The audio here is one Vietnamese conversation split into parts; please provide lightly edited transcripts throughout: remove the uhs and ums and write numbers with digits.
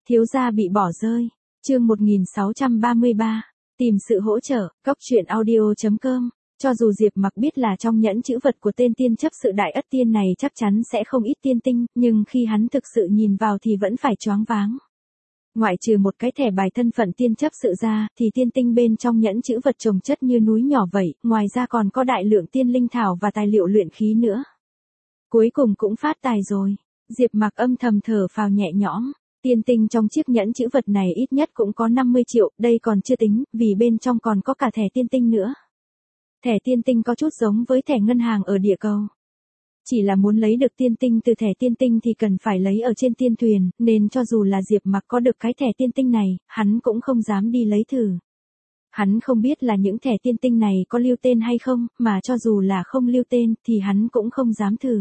Thiếu gia bị bỏ rơi. Chương 1633. Tìm sự hỗ trợ. Cóc truyện audio.com. Cho dù Diệp Mặc biết là trong nhẫn chữ vật của tên tiên chấp sự Đại Ất Tiên này chắc chắn sẽ không ít tiên tinh, nhưng khi hắn thực sự nhìn vào thì vẫn phải choáng váng. Ngoại trừ một cái thẻ bài thân phận tiên chấp sự ra, thì tiên tinh bên trong nhẫn chữ vật chồng chất như núi nhỏ vậy, ngoài ra còn có đại lượng tiên linh thảo và tài liệu luyện khí nữa. Cuối cùng cũng phát tài rồi. Diệp Mặc âm thầm thở phào nhẹ nhõm. Tiên tinh trong chiếc nhẫn chữ vật này ít nhất cũng có 50 triệu, đây còn chưa tính, vì bên trong còn có cả thẻ tiên tinh nữa. Thẻ tiên tinh có chút giống với thẻ ngân hàng ở địa cầu. Chỉ là muốn lấy được tiên tinh từ thẻ tiên tinh thì cần phải lấy ở trên tiên thuyền, nên cho dù là Diệp Mặc có được cái thẻ tiên tinh này, hắn cũng không dám đi lấy thử. Hắn không biết là những thẻ tiên tinh này có lưu tên hay không, mà cho dù là không lưu tên thì hắn cũng không dám thử.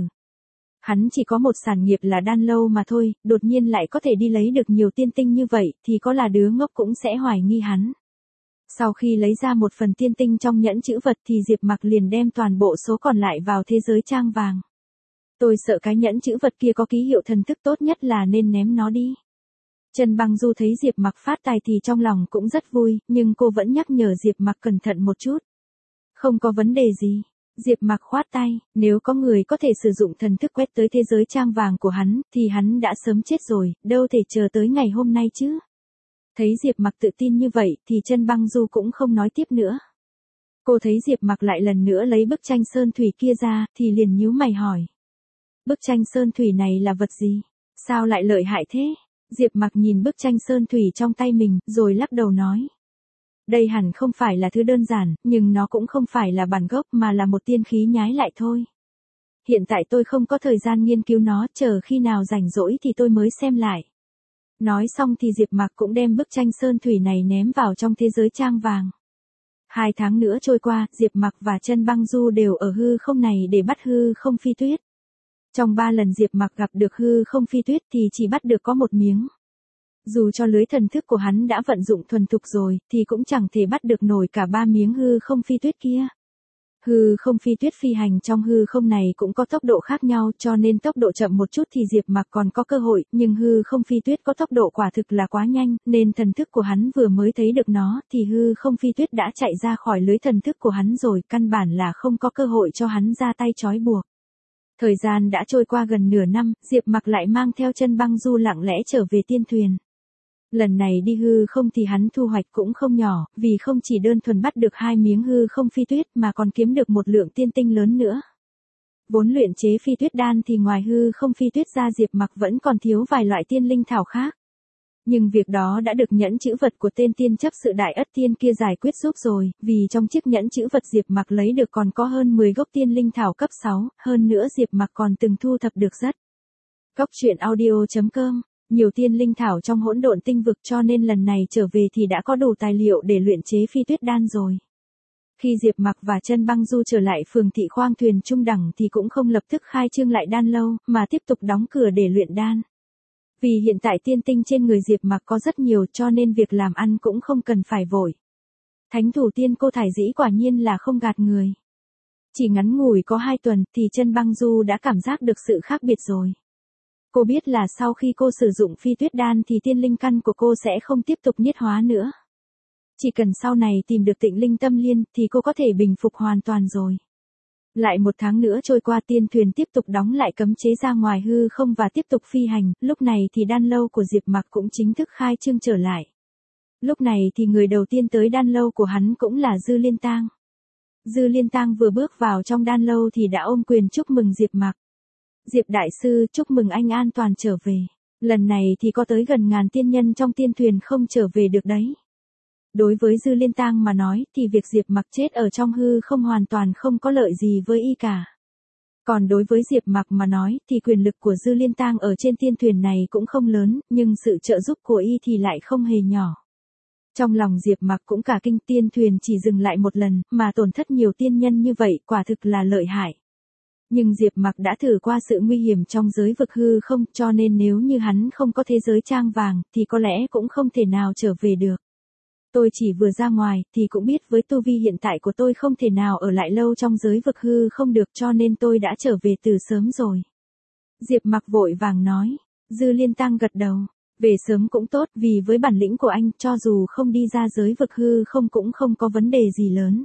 Hắn chỉ có một sản nghiệp là đan lâu mà thôi, đột nhiên lại có thể đi lấy được nhiều tiên tinh như vậy, thì có là đứa ngốc cũng sẽ hoài nghi hắn. Sau khi lấy ra một phần tiên tinh trong nhẫn chữ vật thì Diệp Mặc liền đem toàn bộ số còn lại vào thế giới trang vàng. Tôi sợ cái nhẫn chữ vật kia có ký hiệu thần thức, tốt nhất là nên ném nó đi. Trần Băng Du thấy Diệp Mặc phát tài thì trong lòng cũng rất vui, nhưng cô vẫn nhắc nhở Diệp Mặc cẩn thận một chút. Không có vấn đề gì. Diệp Mặc khoát tay, nếu có người có thể sử dụng thần thức quét tới thế giới trang vàng của hắn, thì hắn đã sớm chết rồi, đâu thể chờ tới ngày hôm nay chứ. Thấy Diệp Mặc tự tin như vậy thì Trân Băng Du cũng không nói tiếp nữa. Cô thấy Diệp Mặc lại lần nữa lấy bức tranh sơn thủy kia ra, thì liền nhíu mày hỏi. Bức tranh sơn thủy này là vật gì? Sao lại lợi hại thế? Diệp Mặc nhìn bức tranh sơn thủy trong tay mình, rồi lắc đầu nói. Đây hẳn không phải là thứ đơn giản, nhưng nó cũng không phải là bản gốc mà là một tiên khí nhái lại thôi. Hiện tại tôi không có thời gian nghiên cứu nó, chờ khi nào rảnh rỗi thì tôi mới xem lại. Nói xong thì Diệp Mặc cũng đem bức tranh sơn thủy này ném vào trong thế giới trang vàng. 2 tháng nữa trôi qua, Diệp Mặc và Trân Băng Du đều ở hư không này để bắt hư không phi tuyết. Trong 3 lần Diệp Mặc gặp được hư không phi tuyết thì chỉ bắt được có một miếng. Dù cho lưới thần thức của hắn đã vận dụng thuần thục rồi, thì cũng chẳng thể bắt được nổi cả 3 miếng hư không phi tuyết kia. Hư không phi tuyết phi hành trong hư không này cũng có tốc độ khác nhau, cho nên tốc độ chậm một chút thì Diệp Mặc còn có cơ hội, nhưng hư không phi tuyết có tốc độ quả thực là quá nhanh, nên thần thức của hắn vừa mới thấy được nó, thì hư không phi tuyết đã chạy ra khỏi lưới thần thức của hắn rồi, căn bản là không có cơ hội cho hắn ra tay trói buộc. Thời gian đã trôi qua gần nửa năm, Diệp Mặc lại mang theo Trân Băng Du lặng lẽ trở về tiên thuyền. Lần này đi hư không thì hắn thu hoạch cũng không nhỏ, vì không chỉ đơn thuần bắt được 2 miếng hư không phi tuyết mà còn kiếm được một lượng tiên tinh lớn nữa. Vốn luyện chế phi tuyết đan thì ngoài hư không phi tuyết ra Diệp Mặc vẫn còn thiếu vài loại tiên linh thảo khác. Nhưng việc đó đã được nhẫn chữ vật của tên tiên chấp sự Đại Ất Tiên kia giải quyết giúp rồi, vì trong chiếc nhẫn chữ vật Diệp Mặc lấy được còn có hơn 10 gốc tiên linh thảo cấp 6, hơn nữa Diệp Mặc còn từng thu thập được rất. Cóc truyện audio.com. Nhiều tiên linh thảo trong hỗn độn tinh vực, cho nên lần này trở về thì đã có đủ tài liệu để luyện chế phi tuyết đan rồi. Khi Diệp Mặc và Trân Băng Du trở lại phường thị khoang thuyền trung đẳng thì cũng không lập tức khai trương lại đan lâu, mà tiếp tục đóng cửa để luyện đan. Vì hiện tại tiên tinh trên người Diệp Mặc có rất nhiều, cho nên việc làm ăn cũng không cần phải vội. Thánh thủ tiên cô Thải Dĩ quả nhiên là không gạt người. Chỉ ngắn ngủi có 2 tuần thì Trân Băng Du đã cảm giác được sự khác biệt rồi. Cô biết là sau khi cô sử dụng phi tuyết đan thì tiên linh căn của cô sẽ không tiếp tục niết hóa nữa. Chỉ cần sau này tìm được Tịnh Linh Tâm Liên thì cô có thể bình phục hoàn toàn rồi. Lại 1 tháng nữa trôi qua, tiên thuyền tiếp tục đóng lại cấm chế ra ngoài hư không và tiếp tục phi hành, lúc này thì đan lâu của Diệp Mặc cũng chính thức khai trương trở lại. Lúc này thì người đầu tiên tới đan lâu của hắn cũng là Dư Liên Tang. Dư Liên Tang vừa bước vào trong đan lâu thì đã ôm quyền chúc mừng Diệp Mặc. Diệp đại sư, chúc mừng anh an toàn trở về. Lần này thì có tới gần ngàn tiên nhân trong tiên thuyền không trở về được đấy. Đối với Dư Liên Tang mà nói thì việc Diệp Mặc chết ở trong hư không hoàn toàn không có lợi gì với y cả. Còn đối với Diệp Mặc mà nói thì quyền lực của Dư Liên Tang ở trên tiên thuyền này cũng không lớn, nhưng sự trợ giúp của y thì lại không hề nhỏ. Trong lòng Diệp Mặc cũng cả kinh, tiên thuyền chỉ dừng lại 1 lần mà tổn thất nhiều tiên nhân như vậy, quả thực là lợi hại. Nhưng Diệp Mặc đã thử qua sự nguy hiểm trong giới vực hư không, cho nên nếu như hắn không có thế giới trang vàng thì có lẽ cũng không thể nào trở về được. Tôi chỉ vừa ra ngoài thì cũng biết với tu vi hiện tại của tôi không thể nào ở lại lâu trong giới vực hư không được, cho nên tôi đã trở về từ sớm rồi. Diệp Mặc vội vàng nói. Dư Liên Tang gật đầu. Về sớm cũng tốt, vì với bản lĩnh của anh, cho dù không đi ra giới vực hư không cũng không có vấn đề gì lớn.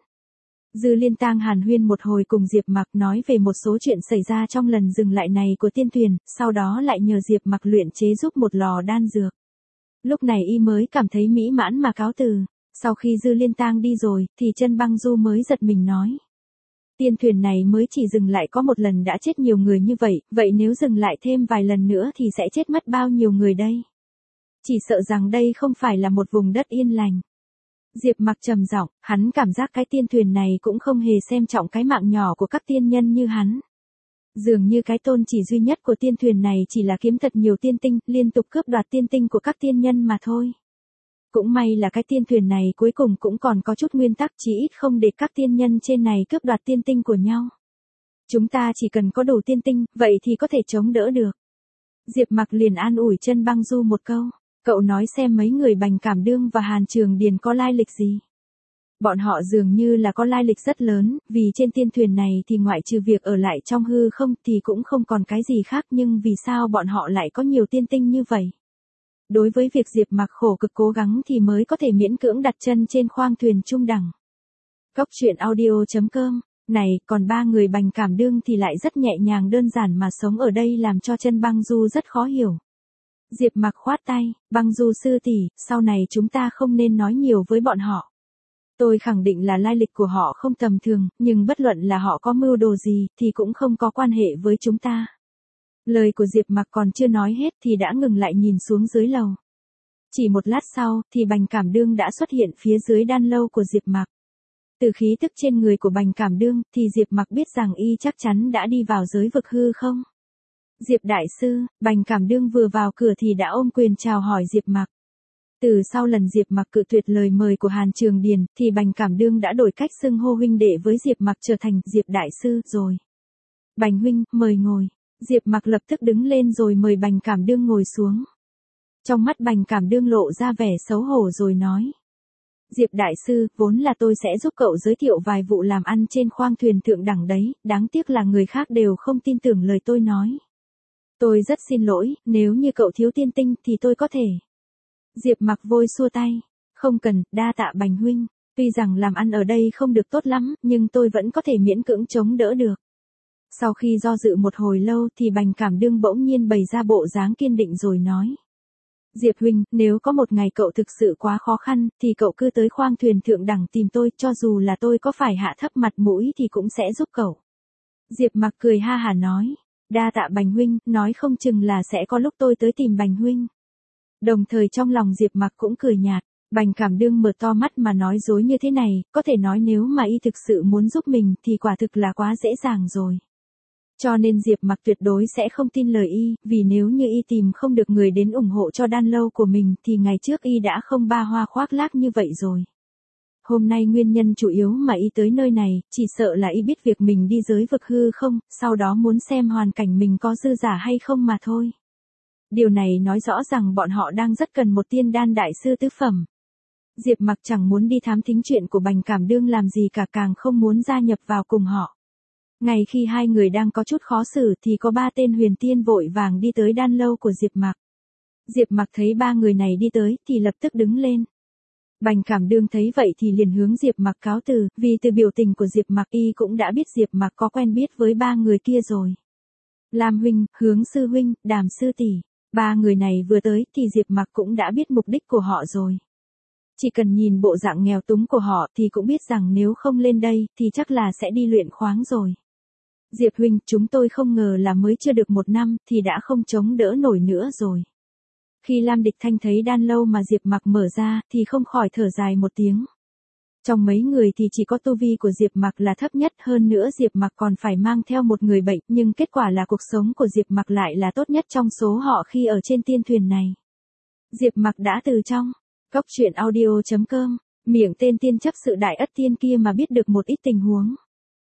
Dư Liên Tang hàn huyên một hồi cùng Diệp Mặc nói về một số chuyện xảy ra trong lần dừng lại này của tiên thuyền, sau đó lại nhờ Diệp Mặc luyện chế giúp một lò đan dược. Lúc này y mới cảm thấy mỹ mãn mà cáo từ. Sau khi Dư Liên Tang đi rồi, thì Chân Băng Du mới giật mình nói. Tiên thuyền này mới chỉ dừng lại có một lần đã chết nhiều người như vậy, vậy nếu dừng lại thêm vài lần nữa thì sẽ chết mất bao nhiêu người đây? Chỉ sợ rằng đây không phải là một vùng đất yên lành. Diệp Mặc trầm giọng, hắn cảm giác cái tiên thuyền này cũng không hề xem trọng cái mạng nhỏ của các tiên nhân như hắn. Dường như cái tôn chỉ duy nhất của tiên thuyền này chỉ là kiếm thật nhiều tiên tinh, liên tục cướp đoạt tiên tinh của các tiên nhân mà thôi. Cũng may là cái tiên thuyền này cuối cùng cũng còn có chút nguyên tắc, chí ít không để các tiên nhân trên này cướp đoạt tiên tinh của nhau. Chúng ta chỉ cần có đủ tiên tinh, vậy thì có thể chống đỡ được. Diệp Mặc liền an ủi Chân Băng Du một câu. Cậu nói xem mấy người Bành Cảm Đương và Hàn Trường Điền có lai lịch gì? Bọn họ dường như là có lai lịch rất lớn, vì trên tiên thuyền này thì ngoại trừ việc ở lại trong hư không thì cũng không còn cái gì khác, nhưng vì sao bọn họ lại có nhiều tiên tinh như vậy? Đối với việc Diệp Mặc khổ cực cố gắng thì mới có thể miễn cưỡng đặt chân trên khoang thuyền trung đẳng. Góc truyện audio.com. Này, còn ba người Bành Cảm Đương thì lại rất nhẹ nhàng đơn giản mà sống ở đây, làm cho Chân Băng Du rất khó hiểu. Diệp Mặc khoát tay, Băng Du sư tỷ, sau này chúng ta không nên nói nhiều với bọn họ. Tôi khẳng định là lai lịch của họ không tầm thường, nhưng bất luận là họ có mưu đồ gì thì cũng không có quan hệ với chúng ta. Lời của Diệp Mặc còn chưa nói hết thì đã ngừng lại nhìn xuống dưới lầu. Chỉ một lát sau thì Bành Cảm Đương đã xuất hiện phía dưới đan lâu của Diệp Mặc. Từ khí tức trên người của Bành Cảm Đương thì Diệp Mặc biết rằng y chắc chắn đã đi vào giới vực hư không. Diệp đại sư, Bành Cảm Đương vừa vào cửa thì đã ôm quyền chào hỏi Diệp Mặc. Từ sau lần Diệp Mặc cự tuyệt lời mời của Hàn Trường Điền thì Bành Cảm Đương đã đổi cách xưng hô huynh đệ với Diệp Mặc trở thành Diệp đại sư rồi. Bành huynh, mời ngồi. Diệp Mặc lập tức đứng lên rồi mời Bành Cảm Đương ngồi xuống. Trong mắt Bành Cảm Đương lộ ra vẻ xấu hổ rồi nói. Diệp đại sư, vốn là tôi sẽ giúp cậu giới thiệu vài vụ làm ăn trên khoang thuyền thượng đẳng đấy, đáng tiếc là người khác đều không tin tưởng lời tôi nói. Tôi rất xin lỗi, nếu như cậu thiếu tiên tinh thì tôi có thể. Diệp Mặc vội xua tay. Không cần, đa tạ Bành huynh. Tuy rằng làm ăn ở đây không được tốt lắm, nhưng tôi vẫn có thể miễn cưỡng chống đỡ được. Sau khi do dự một hồi lâu thì Bành Cảm Đương bỗng nhiên bày ra bộ dáng kiên định rồi nói. Diệp huynh, nếu có một ngày cậu thực sự quá khó khăn, thì cậu cứ tới khoang thuyền thượng đẳng tìm tôi, cho dù là tôi có phải hạ thấp mặt mũi thì cũng sẽ giúp cậu. Diệp Mặc cười ha hả nói. Đa tạ Bành huynh, nói không chừng là sẽ có lúc tôi tới tìm Bành huynh. Đồng thời trong lòng Diệp Mặc cũng cười nhạt. Bành Cảm Đương mở to mắt mà nói dối như thế này, có thể nói nếu mà y thực sự muốn giúp mình thì quả thực là quá dễ dàng rồi. Cho nên Diệp Mặc tuyệt đối sẽ không tin lời y, vì nếu như y tìm không được người đến ủng hộ cho đan lâu của mình thì ngày trước y đã không ba hoa khoác lác như vậy rồi. Hôm nay nguyên nhân chủ yếu mà y tới nơi này, chỉ sợ là y biết việc mình đi giới vực hư không, sau đó muốn xem hoàn cảnh mình có dư giả hay không mà thôi. Điều này nói rõ rằng bọn họ đang rất cần một tiên đan đại sư tứ phẩm. Diệp Mặc chẳng muốn đi thám thính chuyện của Bành Cảm Đương làm gì cả, càng không muốn gia nhập vào cùng họ. Ngay khi hai người đang có chút khó xử thì có ba tên huyền tiên vội vàng đi tới đan lâu của Diệp Mặc. Diệp Mặc thấy ba người này đi tới thì lập tức đứng lên. Bành Cảm Đương thấy vậy thì liền hướng Diệp Mặc cáo từ, vì từ biểu tình của Diệp Mặc y cũng đã biết Diệp Mặc có quen biết với ba người kia rồi. Lam huynh, Hướng sư huynh, Đàm sư tỷ. Ba người này vừa tới thì Diệp Mặc cũng đã biết mục đích của họ rồi. Chỉ cần nhìn bộ dạng nghèo túng của họ thì cũng biết rằng nếu không lên đây thì chắc là sẽ đi luyện khoáng rồi. Diệp huynh, chúng tôi không ngờ là mới chưa được một năm thì đã không chống đỡ nổi nữa rồi. Khi Lam Địch Thanh thấy đan lâu mà Diệp Mặc mở ra thì không khỏi thở dài một tiếng. Trong mấy người thì chỉ có tu vi của Diệp Mặc là thấp nhất, hơn nữa Diệp Mặc còn phải mang theo một người bệnh, nhưng kết quả là cuộc sống của Diệp Mặc lại là tốt nhất trong số họ khi ở trên tiên thuyền này. Diệp Mặc đã từ trong góc truyện audio.com, miệng tên tiên chấp sự Đại Ất Tiên kia mà biết được một ít tình huống.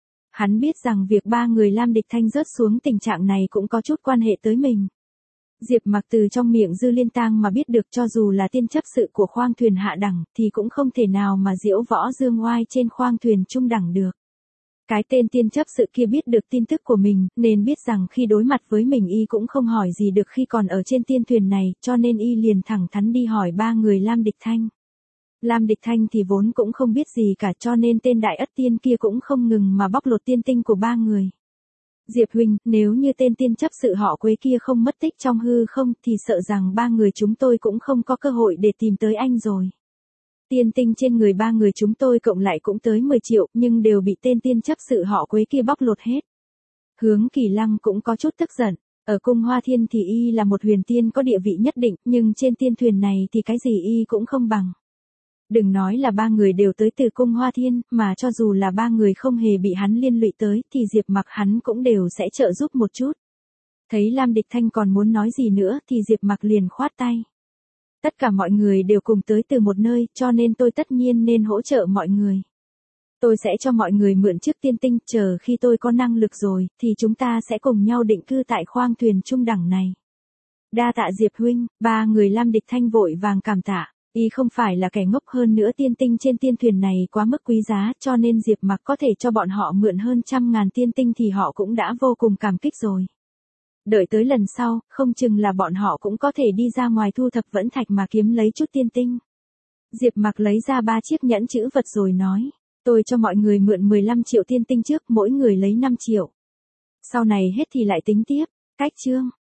Hắn biết rằng việc ba người Lam Địch Thanh rớt xuống tình trạng này cũng có chút quan hệ tới mình. Diệp Mặc từ trong miệng Dư Liên Tang mà biết được cho dù là tiên chấp sự của khoang thuyền hạ đẳng thì cũng không thể nào mà diễu võ dương oai trên khoang thuyền trung đẳng được. Cái tên tiên chấp sự kia biết được tin tức của mình, nên biết rằng khi đối mặt với mình y cũng không hỏi gì được khi còn ở trên tiên thuyền này, cho nên y liền thẳng thắn đi hỏi ba người Lam Địch Thanh. Lam Địch Thanh thì vốn cũng không biết gì cả, cho nên tên Đại Ất Tiên kia cũng không ngừng mà bóc lột tiên tinh của ba người. Diệp huynh, nếu như tên tiên chấp sự họ Quế kia không mất tích trong hư không thì sợ rằng ba người chúng tôi cũng không có cơ hội để tìm tới anh rồi. Tiên tinh trên người ba người chúng tôi cộng lại cũng tới 10 triệu, nhưng đều bị tên tiên chấp sự họ Quế kia bóc lột hết. Hướng Kỳ Lăng cũng có chút tức giận. Ở cung Hoa Thiên thì y là một huyền tiên có địa vị nhất định, nhưng trên tiên thuyền này thì cái gì y cũng không bằng. Đừng nói là ba người đều tới từ cung Hoa Thiên, mà cho dù là ba người không hề bị hắn liên lụy tới, thì Diệp Mặc hắn cũng đều sẽ trợ giúp một chút. Thấy Lam Địch Thanh còn muốn nói gì nữa thì Diệp Mặc liền khoát tay. Tất cả mọi người đều cùng tới từ một nơi, cho nên tôi tất nhiên nên hỗ trợ mọi người. Tôi sẽ cho mọi người mượn chiếc tiên tinh, chờ khi tôi có năng lực rồi, thì chúng ta sẽ cùng nhau định cư tại khoang thuyền trung đẳng này. Đa tạ Diệp huynh, ba người Lam Địch Thanh vội vàng cảm tạ. Y không phải là kẻ ngốc, hơn nữa tiên tinh trên tiên thuyền này quá mức quý giá, cho nên Diệp Mặc có thể cho bọn họ mượn hơn 100.000 tiên tinh thì họ cũng đã vô cùng cảm kích rồi. Đợi tới lần sau, không chừng là bọn họ cũng có thể đi ra ngoài thu thập vẫn thạch mà kiếm lấy chút tiên tinh. Diệp Mặc lấy ra 3 chiếc nhẫn chữ vật rồi nói, tôi cho mọi người mượn 15 triệu tiên tinh trước, mỗi người lấy 5 triệu. Sau này hết thì lại tính tiếp. Cách chương